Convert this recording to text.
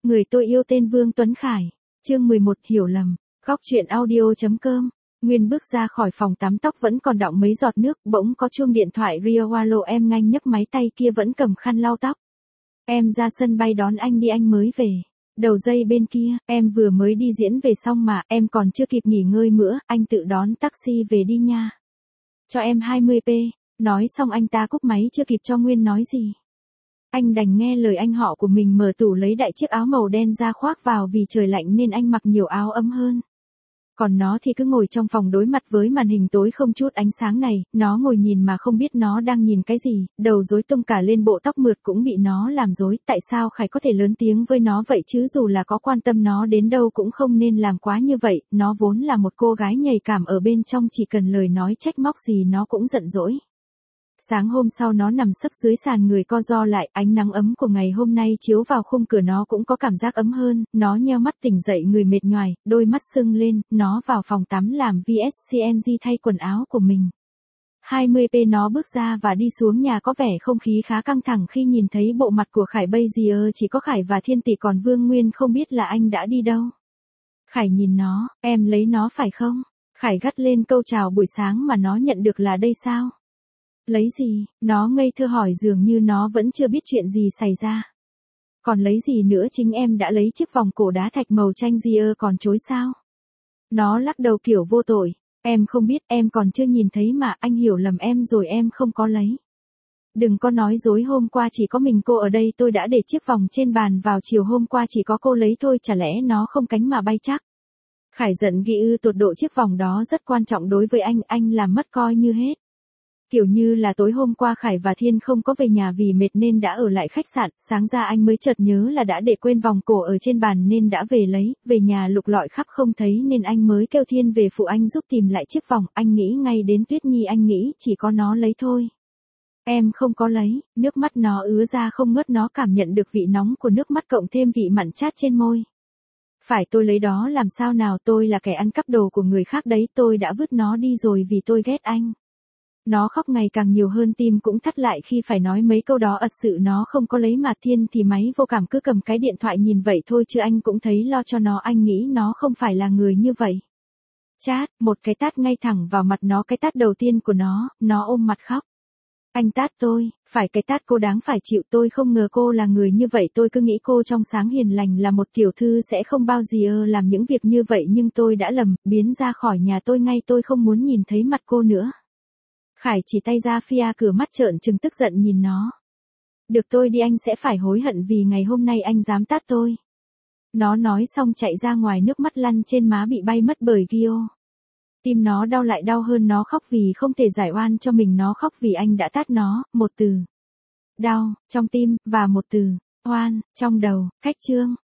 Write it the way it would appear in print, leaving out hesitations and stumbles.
Người tôi yêu tên Vương Tuấn Khải. Chương 11 hiểu lầm. Góc truyện audio.com. Nguyên bước ra khỏi phòng tắm, tóc vẫn còn đọng mấy giọt nước, bỗng có chuông điện thoại Rio alo, em nhanh nhấc máy, tay kia vẫn cầm khăn lau tóc. Em ra sân bay đón anh đi, anh mới về. Đầu dây bên kia, em vừa mới đi diễn về xong mà, em còn chưa kịp nghỉ ngơi nữa, anh tự đón taxi về đi nha. Cho em 20p. Nói xong anh ta cúp máy chưa kịp cho Nguyên nói gì. Anh đành nghe lời anh họ của mình mở tủ lấy đại chiếc áo màu đen ra khoác vào, vì trời lạnh nên anh mặc nhiều áo ấm hơn. Còn nó thì cứ ngồi trong phòng đối mặt với màn hình tối không chút ánh sáng này, nó ngồi nhìn mà không biết nó đang nhìn cái gì, đầu rối tung cả lên, bộ tóc mượt cũng bị nó làm rối. Tại sao Khải có thể lớn tiếng với nó vậy chứ, dù là có quan tâm nó đến đâu cũng không nên làm quá như vậy, nó vốn là một cô gái nhạy cảm ở bên trong, chỉ cần lời nói trách móc gì nó cũng giận dỗi. Sáng hôm sau nó nằm sấp dưới sàn, người co ro lại, ánh nắng ấm của ngày hôm nay chiếu vào khung cửa, nó cũng có cảm giác ấm hơn, nó nheo mắt tỉnh dậy, người mệt nhoài, đôi mắt sưng lên, nó vào phòng tắm làm VSCNG thay quần áo của mình. 20p nó bước ra và đi xuống nhà, có vẻ không khí khá căng thẳng khi nhìn thấy bộ mặt của Khải. Bây giờ chỉ có Khải và Thiên Tỷ, còn Vương Nguyên không biết là anh đã đi đâu. Khải nhìn nó, em lấy nó phải không? Khải gắt lên câu chào buổi sáng mà nó nhận được là đây sao? Lấy gì? Nó ngây thơ hỏi, dường như nó vẫn chưa biết chuyện gì xảy ra. Còn lấy gì nữa, chính em đã lấy chiếc vòng cổ đá thạch màu chanh gì ơ, còn chối sao? Nó lắc đầu kiểu vô tội. Em không biết, em còn chưa nhìn thấy mà, anh hiểu lầm em rồi, em không có lấy. Đừng có nói dối, hôm qua chỉ có mình cô ở đây, tôi đã để chiếc vòng trên bàn vào chiều hôm qua, chỉ có cô lấy thôi, chả lẽ nó không cánh mà bay chắc? Khải giận ghi tột độ, chiếc vòng đó rất quan trọng đối với anh làm mất coi như hết. Kiểu như là tối hôm qua Khải và Thiên không có về nhà vì mệt nên đã ở lại khách sạn, sáng ra anh mới chợt nhớ là đã để quên vòng cổ ở trên bàn nên đã về lấy, về nhà lục lọi khắp không thấy nên anh mới kêu Thiên về phụ anh giúp tìm lại chiếc vòng. Anh nghĩ ngay đến Tuyết Nhi, anh nghĩ chỉ có nó lấy thôi. Em không có lấy. Nước mắt nó ứa ra không ngớt, nó cảm nhận được vị nóng của nước mắt cộng thêm vị mặn chát trên môi. Phải, tôi lấy đó làm sao nào, tôi là kẻ ăn cắp đồ của người khác đấy, tôi đã vứt nó đi rồi vì tôi ghét anh. Nó khóc ngày càng nhiều hơn, tim cũng thắt lại khi phải nói mấy câu đó. Thật sự nó không có lấy mà. Thiên thì máy vô cảm cứ cầm cái điện thoại nhìn vậy thôi chứ anh cũng thấy lo cho nó, anh nghĩ nó không phải là người như vậy. Chát, một cái tát ngay thẳng vào mặt nó, cái tát đầu tiên của nó ôm mặt khóc. Anh tát tôi, phải, cái tát cô đáng phải chịu, tôi không ngờ cô là người như vậy, tôi cứ nghĩ cô trong sáng hiền lành là một tiểu thư sẽ không bao giờ làm những việc như vậy, nhưng tôi đã lầm, biến ra khỏi nhà tôi ngay, tôi không muốn nhìn thấy mặt cô nữa. Khải chỉ tay ra phía cửa, mắt trợn trừng tức giận nhìn nó. Được, tôi đi, anh sẽ phải hối hận vì ngày hôm nay anh dám tát tôi. Nó nói xong chạy ra ngoài, nước mắt lăn trên má bị bay mất bởi Gio. Tim nó đau lại đau hơn, nó khóc vì không thể giải oan cho mình, nó khóc vì anh đã tát nó. Một từ đau trong tim và một từ oan trong đầu. Khách chương.